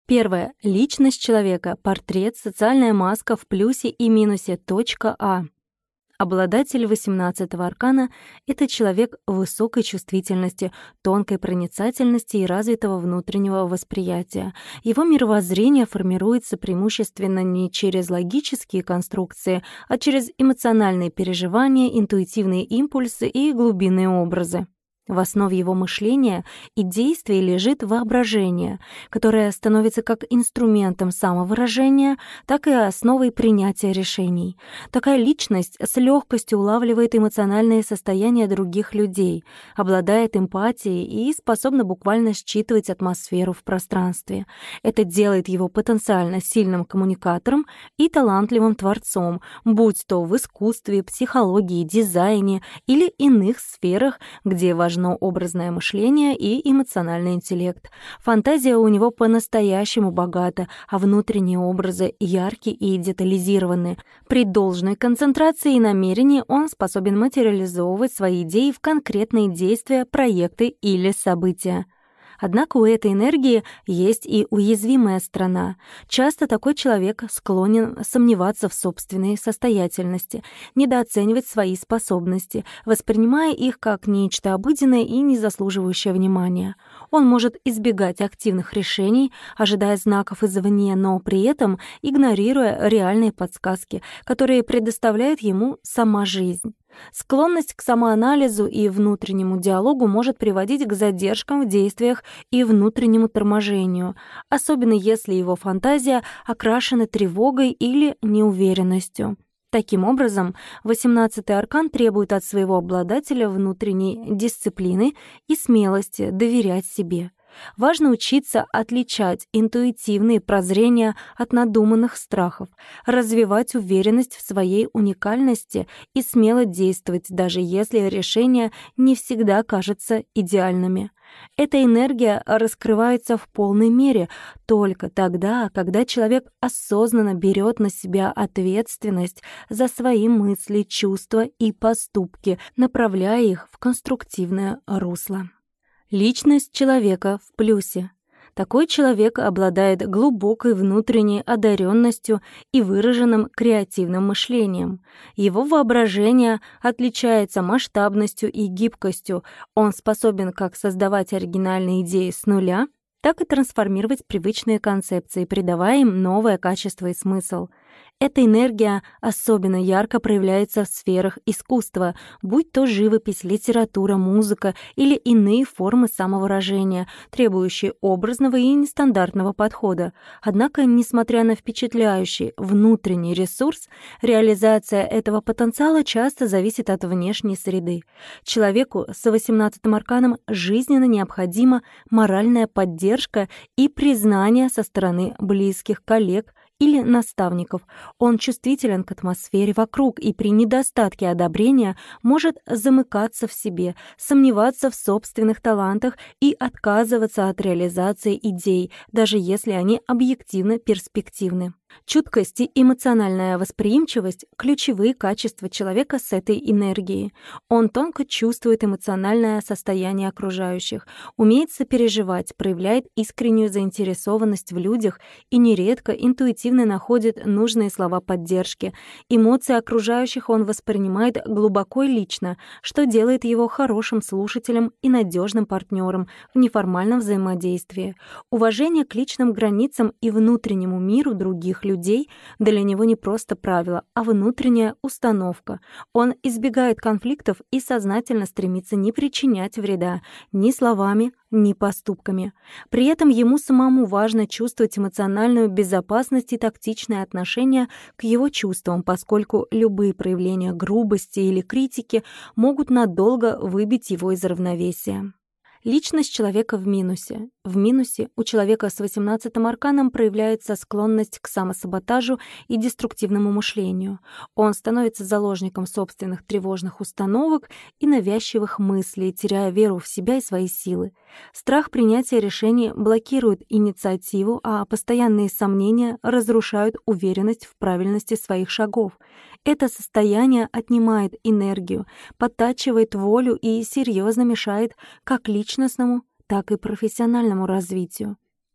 Первое. Личность человека. Портрет, социальная маска в плюсе и минусе. Точка А. Обладатель 18-го аркана — это человек высокой чувствительности, тонкой проницательности и развитого внутреннего восприятия. Его мировоззрение формируется преимущественно не через логические конструкции, а через эмоциональные переживания, интуитивные импульсы и глубинные образы. В основе его мышления и действий лежит воображение, которое становится как инструментом самовыражения, так и основой принятия решений. Такая личность с легкостью улавливает эмоциональные состояния других людей, обладает эмпатией и способна буквально считывать атмосферу в пространстве. Это делает его потенциально сильным коммуникатором и талантливым творцом, будь то в искусстве, психологии, дизайне или иных сферах, где важно образное мышление и эмоциональный интеллект. Фантазия у него по-настоящему богата, а внутренние образы яркие и детализированы. При должной концентрации и намерении он способен материализовывать свои идеи в конкретные действия, проекты или события. Однако у этой энергии есть и уязвимая сторона. Часто такой человек склонен сомневаться в собственной состоятельности, недооценивать свои способности, воспринимая их как нечто обыденное и не заслуживающее внимания. Он может избегать активных решений, ожидая знаков извне, но при этом игнорируя реальные подсказки, которые предоставляет ему сама жизнь. Склонность к самоанализу и внутреннему диалогу может приводить к задержкам в действиях и внутреннему торможению, особенно если его фантазия окрашена тревогой или неуверенностью. Таким образом, 18-й аркан требует от своего обладателя внутренней дисциплины и смелости доверять себе. Важно учиться отличать интуитивные прозрения от надуманных страхов, развивать уверенность в своей уникальности и смело действовать, даже если решения не всегда кажутся идеальными. Эта энергия раскрывается в полной мере только тогда, когда человек осознанно берет на себя ответственность за свои мысли, чувства и поступки, направляя их в конструктивное русло. Личность человека в плюсе. Такой человек обладает глубокой внутренней одаренностью и выраженным креативным мышлением. Его воображение отличается масштабностью и гибкостью. Он способен как создавать оригинальные идеи с нуля, так и трансформировать привычные концепции, придавая им новое качество и смысл. Эта энергия особенно ярко проявляется в сферах искусства, будь то живопись, литература, музыка или иные формы самовыражения, требующие образного и нестандартного подхода. Однако, несмотря на впечатляющий внутренний ресурс, реализация этого потенциала часто зависит от внешней среды. Человеку с 18-м арканом жизненно необходима моральная поддержка и признание со стороны близких, коллег или наставников. Он чувствителен к атмосфере вокруг и при недостатке одобрения может замыкаться в себе, сомневаться в собственных талантах и отказываться от реализации идей, даже если они объективно перспективны. Чуткость и эмоциональная восприимчивость — ключевые качества человека с этой энергией. Он тонко чувствует эмоциональное состояние окружающих, умеет сопереживать, проявляет искреннюю заинтересованность в людях и нередко интуитивно находит нужные слова поддержки. Эмоции окружающих он воспринимает глубоко и лично, что делает его хорошим слушателем и надежным партнером в неформальном взаимодействии. Уважение к личным границам и внутреннему миру других людей для него не просто правило, а внутренняя установка. Он избегает конфликтов и сознательно стремится не причинять вреда ни словами, ни поступками. При этом ему самому важно чувствовать эмоциональную безопасность и тактичное отношение к его чувствам, поскольку любые проявления грубости или критики могут надолго выбить его из равновесия. Личность человека в минусе. В минусе у человека с 18-м арканом проявляется склонность к самосаботажу и деструктивному мышлению. Он становится заложником собственных тревожных установок и навязчивых мыслей, теряя веру в себя и свои силы. Страх принятия решений блокирует инициативу, а постоянные сомнения разрушают уверенность в правильности своих шагов. Это состояние отнимает энергию, подтачивает волю и серьезно мешает как личностному, так и профессиональному развитию.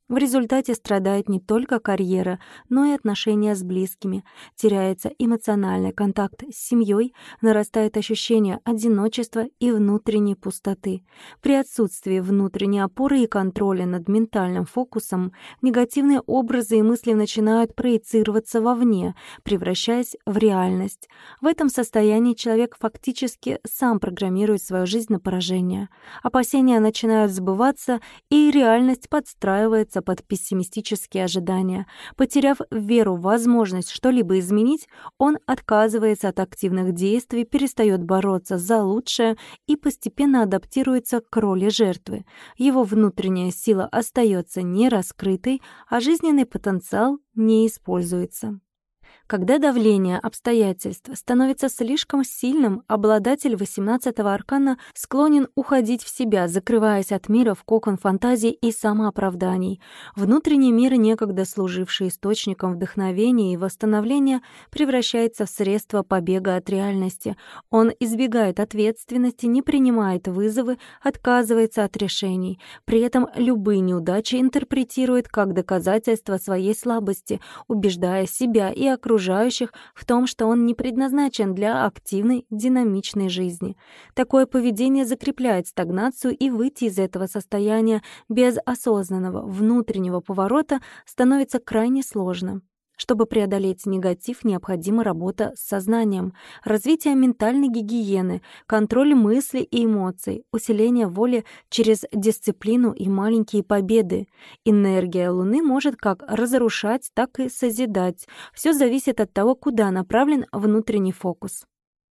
В результате страдает не только карьера, но и отношения с близкими. Теряется эмоциональный контакт с семьей, нарастает ощущение одиночества и внутренней пустоты. При отсутствии внутренней опоры и контроля над ментальным фокусом негативные образы и мысли начинают проецироваться вовне, превращаясь в реальность. В этом состоянии человек фактически сам программирует свою жизнь на поражение. Опасения начинают сбываться, и реальность подстраивается под пессимистические ожидания. Потеряв веру в возможность что-либо изменить, он отказывается от активных действий, перестает бороться за лучшее и постепенно адаптируется к роли жертвы. Его внутренняя сила остается нераскрытой, а жизненный потенциал не используется. Когда давление обстоятельств становится слишком сильным, обладатель 18-го аркана склонен уходить в себя, закрываясь от мира в кокон фантазий и самооправданий. Внутренний мир, некогда служивший источником вдохновения и восстановления, превращается в средство побега от реальности. Он избегает ответственности, не принимает вызовы, отказывается от решений. При этом любые неудачи интерпретирует как доказательство своей слабости, убеждая себя и окружающих в том, что он не предназначен для активной, динамичной жизни. Такое поведение закрепляет стагнацию, и выйти из этого состояния без осознанного внутреннего поворота становится крайне сложно. Чтобы преодолеть негатив, необходима работа с сознанием, развитие ментальной гигиены, контроль мыслей и эмоций, усиление воли через дисциплину и маленькие победы. Энергия Луны может как разрушать, так и созидать. Все зависит от того, куда направлен внутренний фокус.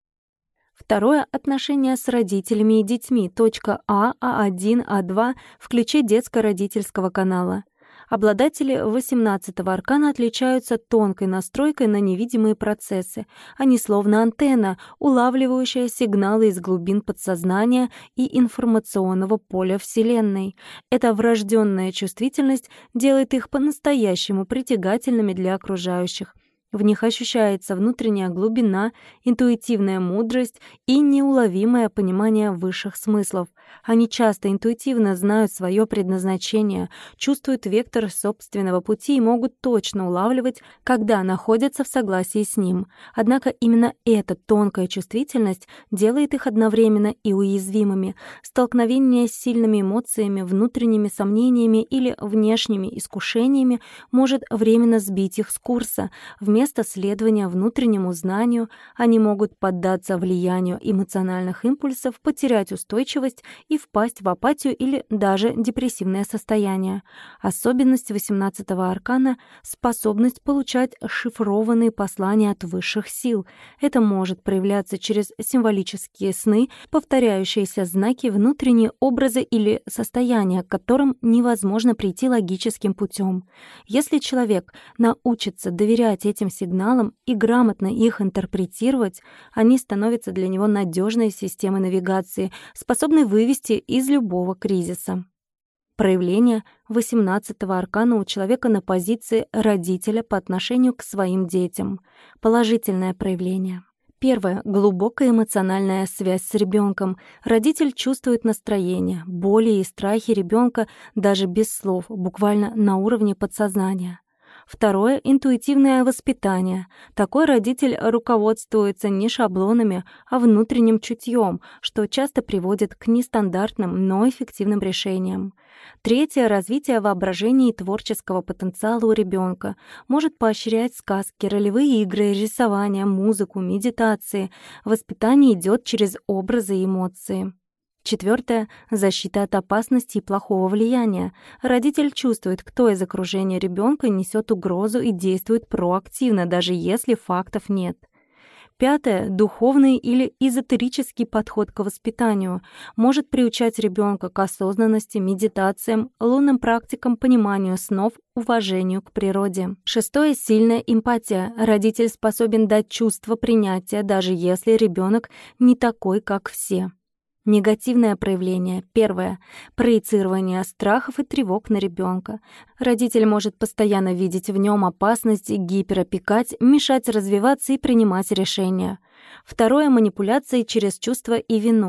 Второе — отношения с родителями и детьми. Точка А, А1, А2 в ключе детско-родительского канала. Обладатели 18-го аркана отличаются тонкой настройкой на невидимые процессы. Они словно антенна, улавливающая сигналы из глубин подсознания и информационного поля Вселенной. Эта врожденная чувствительность делает их по-настоящему притягательными для окружающих. В них ощущается внутренняя глубина, интуитивная мудрость и неуловимое понимание высших смыслов. Они часто интуитивно знают свое предназначение, чувствуют вектор собственного пути и могут точно улавливать, когда находятся в согласии с ним. Однако именно эта тонкая чувствительность делает их одновременно и уязвимыми. Столкновение с сильными эмоциями, внутренними сомнениями или внешними искушениями может временно сбить их с курса. Вместо следования внутреннему знанию они могут поддаться влиянию эмоциональных импульсов, потерять устойчивость и впасть в апатию или даже депрессивное состояние. Особенность 18-го аркана — способность получать шифрованные послания от высших сил. Это может проявляться через символические сны, повторяющиеся знаки, внутренние образы или состояния, к которым невозможно прийти логическим путем. Если человек научится доверять этим сигналам и грамотно их интерпретировать, они становятся для него надежной системой навигации, способной вывести из любого кризиса. Проявление 18-го аркана у человека на позиции родителя по отношению к своим детям. Положительное проявление. Первое. Глубокая эмоциональная связь с ребенком. Родитель чувствует настроение, боли и страхи ребенка даже без слов, буквально на уровне подсознания. Второе — интуитивное воспитание. Такой родитель руководствуется не шаблонами, а внутренним чутьем, что часто приводит к нестандартным, но эффективным решениям. Третье — развитие воображения и творческого потенциала у ребенка. Может поощрять сказки, ролевые игры, рисование, музыку, медитации. Воспитание идет через образы и эмоции. Четвертое — защита от опасности и плохого влияния. Родитель чувствует, кто из окружения ребенка несет угрозу и действует проактивно, даже если фактов нет. Пятое — духовный или эзотерический подход к воспитанию. Может приучать ребенка к осознанности, медитациям, лунным практикам, пониманию снов, уважению к природе. Шестое — сильная эмпатия. Родитель способен дать чувство принятия, даже если ребенок не такой, как все. Негативное проявление. Первое. Проецирование страхов и тревог на ребенка. Родитель может постоянно видеть в нем опасность, гиперопекать, мешать развиваться и принимать решения. Второе. Манипуляции через чувства и вину.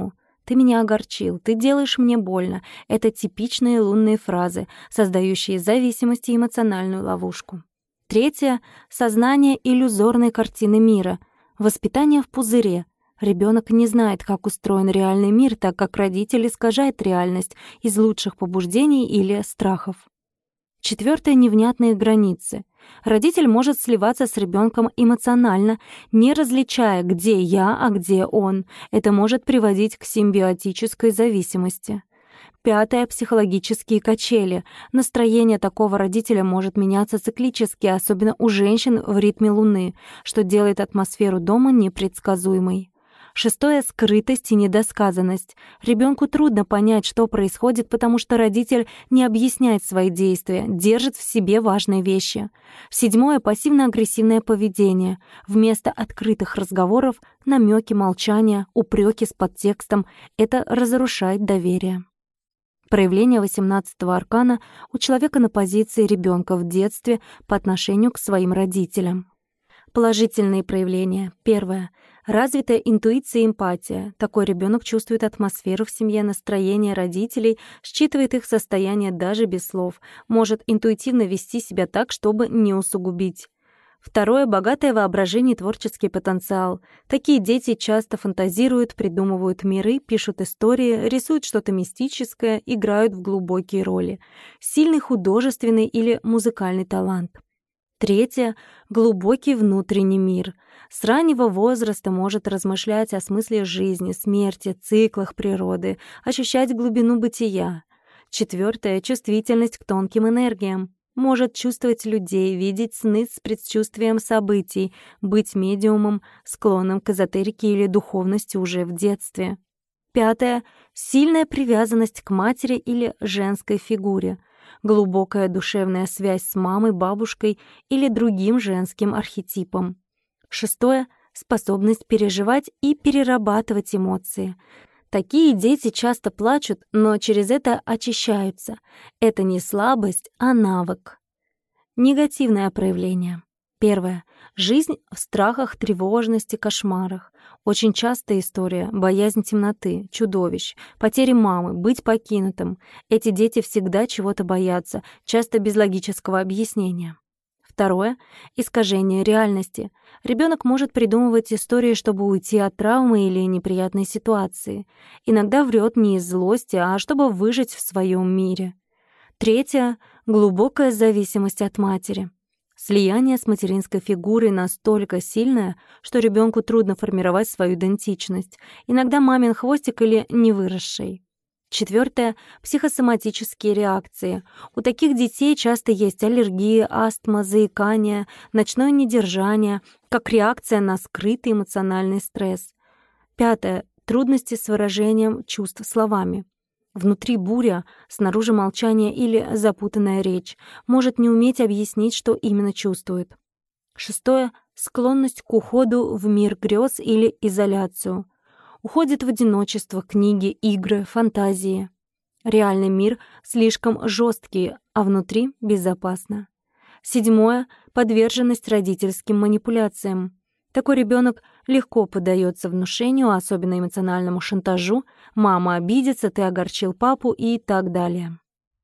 «Ты меня огорчил», «Ты делаешь мне больно» — это типичные лунные фразы, создающие зависимость и эмоциональную ловушку. Третье — сознание иллюзорной картины мира, воспитание в пузыре. Ребенок не знает, как устроен реальный мир, так как родитель искажает реальность из лучших побуждений или страхов. Четвертое — невнятные границы. Родитель может сливаться с ребенком эмоционально, не различая, где я, а где он. Это может приводить к симбиотической зависимости. Пятое — психологические качели. Настроение такого родителя может меняться циклически, особенно у женщин в ритме Луны, что делает атмосферу дома непредсказуемой. Шестое — скрытость и недосказанность. Ребенку трудно понять, что происходит, потому что родитель не объясняет свои действия, держит в себе важные вещи. Седьмое — пассивно-агрессивное поведение. Вместо открытых разговоров — намеки, молчания, упреки с подтекстом. Это разрушает доверие. Проявление 18-го аркана у человека на позиции ребенка в детстве по отношению к своим родителям. Положительные проявления. Первое. Развитая интуиция и эмпатия. Такой ребенок чувствует атмосферу в семье, настроение родителей, считывает их состояние даже без слов, может интуитивно вести себя так, чтобы не усугубить. Второе — богатое воображение и творческий потенциал. Такие дети часто фантазируют, придумывают миры, пишут истории, рисуют что-то мистическое, играют в глубокие роли. Сильный художественный или музыкальный талант. Третье — глубокий внутренний мир. С раннего возраста может размышлять о смысле жизни, смерти, циклах природы, ощущать глубину бытия. Четвертое — чувствительность к тонким энергиям. Может чувствовать людей, видеть сны с предчувствием событий, быть медиумом, склонным к эзотерике или духовности уже в детстве. Пятое — сильная привязанность к матери или женской фигуре. Глубокая душевная связь с мамой, бабушкой или другим женским архетипом. Шестое — способность переживать и перерабатывать эмоции. Такие дети часто плачут, но через это очищаются. Это не слабость, а навык. Негативное проявление. Первое. Жизнь в страхах, тревожности, кошмарах. Очень частая история — боязнь темноты, чудовищ, потери мамы, быть покинутым. Эти дети всегда чего-то боятся, часто без логического объяснения. Второе — искажение реальности. Ребенок может придумывать истории, чтобы уйти от травмы или неприятной ситуации. Иногда врет не из злости, а чтобы выжить в своем мире. Третье — глубокая зависимость от матери. Слияние с материнской фигурой настолько сильное, что ребенку трудно формировать свою идентичность. Иногда мамин хвостик или невыросший. Четвертое — психосоматические реакции. У таких детей часто есть аллергии, астма, заикание, ночное недержание, как реакция на скрытый эмоциональный стресс. Пятое — трудности с выражением чувств словами. Внутри буря, снаружи молчание или запутанная речь. Может не уметь объяснить, что именно чувствует. Шестое — склонность к уходу в мир грез или изоляцию. Уходит в одиночество, книги, игры, фантазии. Реальный мир слишком жесткий, а внутри безопасно. Седьмое — подверженность родительским манипуляциям. Такой ребенок легко поддается внушению, особенно эмоциональному шантажу. Мама обидится, ты огорчил папу и так далее.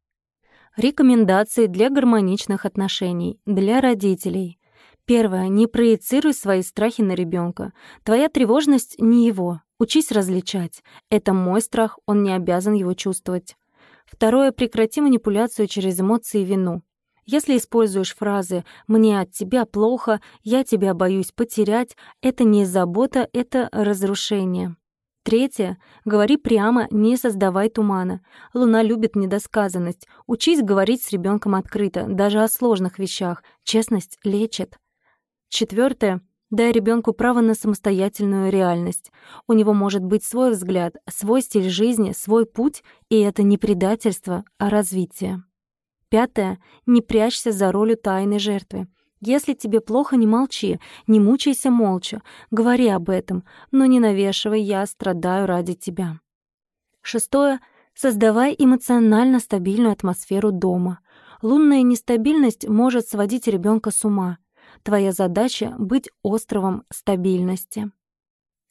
Рекомендации для гармоничных отношений, для родителей. Первое. Не проецируй свои страхи на ребенка. Твоя тревожность не его. Учись различать. Это мой страх, он не обязан его чувствовать. Второе. Прекрати манипуляцию через эмоции и вину. Если используешь фразы «мне от тебя плохо», «я тебя боюсь потерять», это не забота, это разрушение. Третье. Говори прямо, не создавай тумана. Луна любит недосказанность. Учись говорить с ребенком открыто, даже о сложных вещах. Честность лечит. Четвертое. Дай ребенку право на самостоятельную реальность. У него может быть свой взгляд, свой стиль жизни, свой путь, и это не предательство, а развитие. Пятое. Не прячься за ролью тайной жертвы. Если тебе плохо, не молчи, не мучайся молча, говори об этом, но не навешивай «я страдаю ради тебя». Шестое. Создавай эмоционально стабильную атмосферу дома. Лунная нестабильность может сводить ребенка с ума. Твоя задача — быть островом стабильности.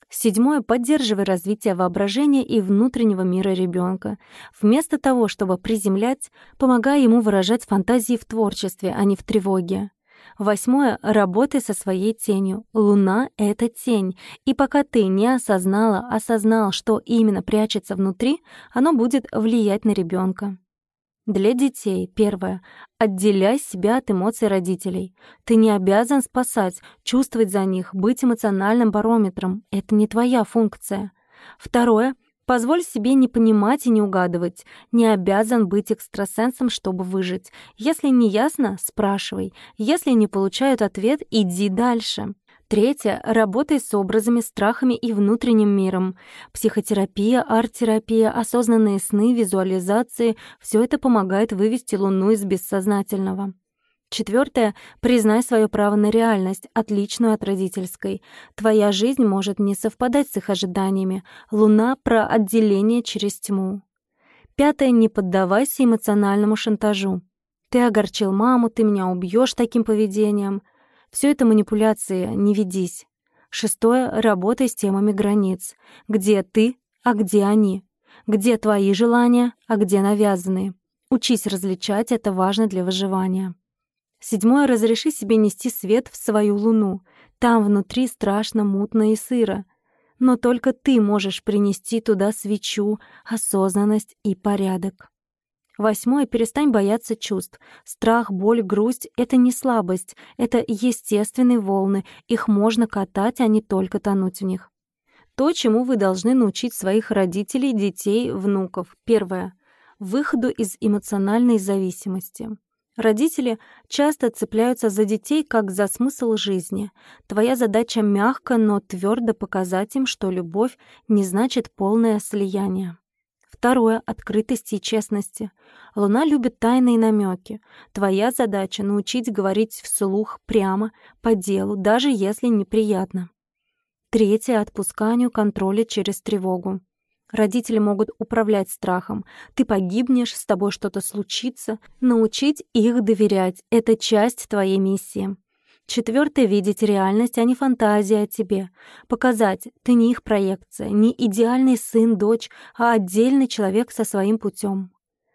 7. Поддерживай развитие воображения и внутреннего мира ребенка. Вместо того, чтобы приземлять, помогай ему выражать фантазии в творчестве, а не в тревоге. 8. Работай со своей тенью. Луна — это тень, и пока ты не осознал, что именно прячется внутри, оно будет влиять на ребенка. Для детей. 1. Отделяй себя от эмоций родителей. Ты не обязан спасать, чувствовать за них, быть эмоциональным барометром. Это не твоя функция. 2. Позволь себе не понимать и не угадывать. Не обязан быть экстрасенсом, чтобы выжить. Если не ясно, спрашивай. Если не получают ответ, иди дальше. 3. Работай с образами, страхами и внутренним миром. Психотерапия, арт-терапия, осознанные сны, визуализации — все это помогает вывести Луну из бессознательного. 4. Признай свое право на реальность, отличную от родительской. Твоя жизнь может не совпадать с их ожиданиями. Луна — про отделение через тьму. 5. Не поддавайся эмоциональному шантажу. Ты огорчил маму, ты меня убьешь таким поведением. Все это манипуляции, не ведись. 6. Работай с темами границ. Где ты, а где они? Где твои желания, а где навязанные? Учись различать, это важно для выживания. 7. Разреши себе нести свет в свою луну. Там внутри страшно, мутно и сыро. Но только ты можешь принести туда свечу, осознанность и порядок. 8. Перестань бояться чувств. Страх, боль, грусть — это не слабость, это естественные волны. Их можно катать, а не только тонуть в них. То, чему вы должны научить своих родителей, детей, внуков. 1. Выходу из эмоциональной зависимости. Родители часто цепляются за детей как за смысл жизни. Твоя задача мягко, но твердо показать им, что любовь не значит полное слияние. 2. Открытости и честности. Луна любит тайные намеки. Твоя задача — научить говорить вслух, прямо, по делу, даже если неприятно. 3. Отпусканию контроля через тревогу. Родители могут управлять страхом. Ты погибнешь, с тобой что-то случится. Научить их доверять — это часть твоей миссии. 4. Видеть реальность, а не фантазия о тебе. Показать, ты не их проекция, не идеальный сын, дочь, а отдельный человек со своим путем.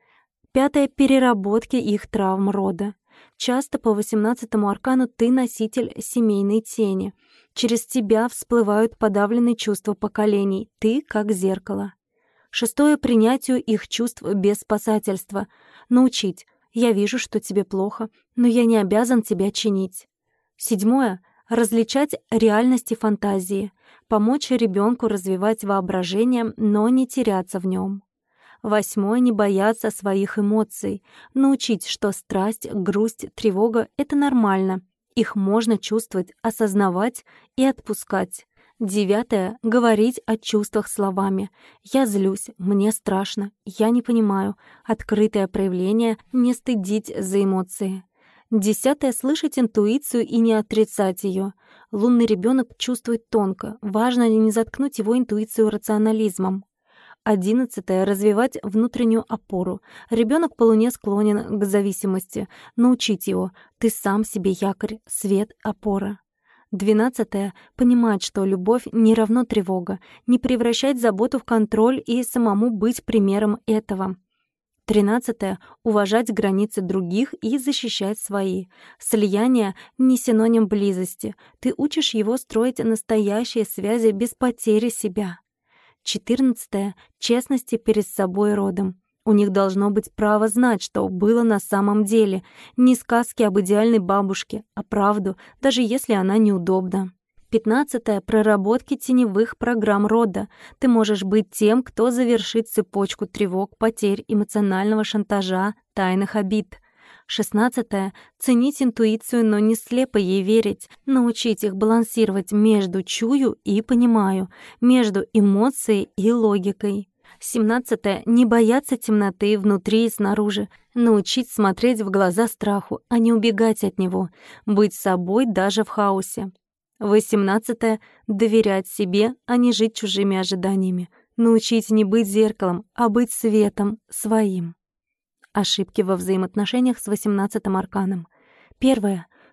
5. Переработки их травм рода. Часто по 18-му аркану ты носитель семейной тени. Через тебя всплывают подавленные чувства поколений. Ты как зеркало. 6. Принятию их чувств без спасательства. Научить. Я вижу, что тебе плохо, но я не обязан тебя чинить. 7. Различать реальность и фантазии. Помочь ребенку развивать воображение, но не теряться в нем. 8. Не бояться своих эмоций. Научить, что страсть, грусть, тревога — это нормально. Их можно чувствовать, осознавать и отпускать. 9. Говорить о чувствах словами. «Я злюсь», «Мне страшно», «Я не понимаю». Открытое проявление, не стыдить за эмоции. 10. Слышать интуицию и не отрицать ее. Лунный ребенок чувствует тонко. Важно не заткнуть его интуицию рационализмом. 11. Развивать внутреннюю опору. Ребенок по Луне склонен к зависимости. Научить его. Ты сам себе якорь, свет, опора. 12. Понимать, что любовь не равно тревога. Не превращать заботу в контроль и самому быть примером этого. 13. Уважать границы других и защищать свои. Слияние — не синоним близости. Ты учишь его строить настоящие связи без потери себя. 14. Честности перед собой и родом. У них должно быть право знать, что было на самом деле. Не сказки об идеальной бабушке, а правду, даже если она неудобна. 15. Проработки теневых программ рода. Ты можешь быть тем, кто завершит цепочку тревог, потерь, эмоционального шантажа, тайных обид. 16. Ценить интуицию, но не слепо ей верить. Научить их балансировать между «чую» и «понимаю», между эмоцией и логикой. 17. Не бояться темноты внутри и снаружи. Научить смотреть в глаза страху, а не убегать от него. Быть собой даже в хаосе. 18. Доверять себе, а не жить чужими ожиданиями. Научить не быть зеркалом, а быть светом своим. Ошибки во взаимоотношениях с 18-м арканом. 1.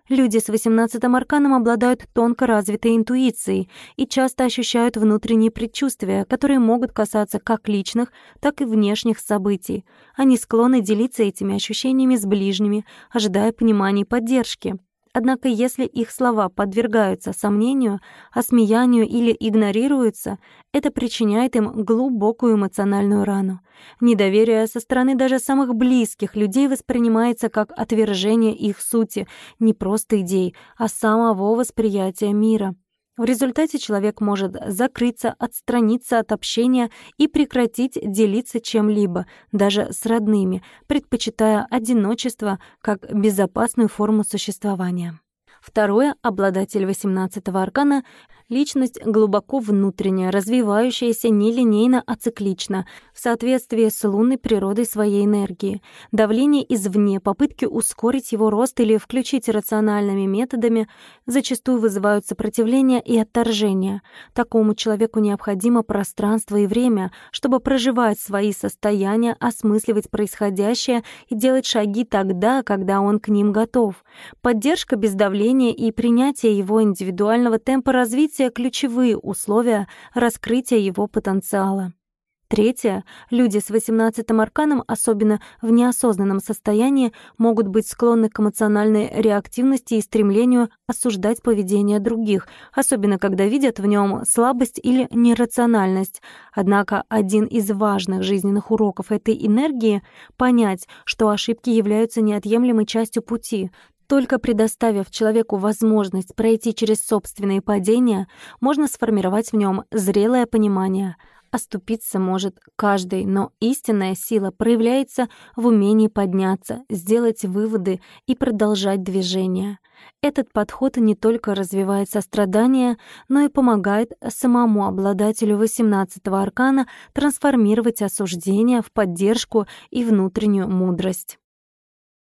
Люди с 18-м арканом обладают тонко развитой интуицией и часто ощущают внутренние предчувствия, которые могут касаться как личных, так и внешних событий. Они склонны делиться этими ощущениями с ближними, ожидая понимания и поддержки. Однако если их слова подвергаются сомнению, осмеянию или игнорируются, это причиняет им глубокую эмоциональную рану. Недоверие со стороны даже самых близких людей воспринимается как отвержение их сути, не просто идей, а самого восприятия мира. В результате человек может закрыться, отстраниться от общения и прекратить делиться чем-либо, даже с родными, предпочитая одиночество как безопасную форму существования. Второе, обладатель 18-го аркана — личность глубоко внутренняя, развивающаяся нелинейно, а циклично, в соответствии с лунной природой своей энергии. Давление извне, попытки ускорить его рост или включить рациональными методами зачастую вызывают сопротивление и отторжение. Такому человеку необходимо пространство и время, чтобы проживать свои состояния, осмысливать происходящее и делать шаги тогда, когда он к ним готов. Поддержка без давления и принятие его индивидуального темпа развития — ключевые условия раскрытия его потенциала. Третье. Люди с 18-м арканом, особенно в неосознанном состоянии, могут быть склонны к эмоциональной реактивности и стремлению осуждать поведение других, особенно когда видят в нем слабость или нерациональность. Однако один из важных жизненных уроков этой энергии — понять, что ошибки являются неотъемлемой частью пути. Только предоставив человеку возможность пройти через собственные падения, можно сформировать в нем зрелое понимание. Оступиться может каждый, но истинная сила проявляется в умении подняться, сделать выводы и продолжать движение. Этот подход не только развивает сострадание, но и помогает самому обладателю 18-го аркана трансформировать осуждение в поддержку и внутреннюю мудрость.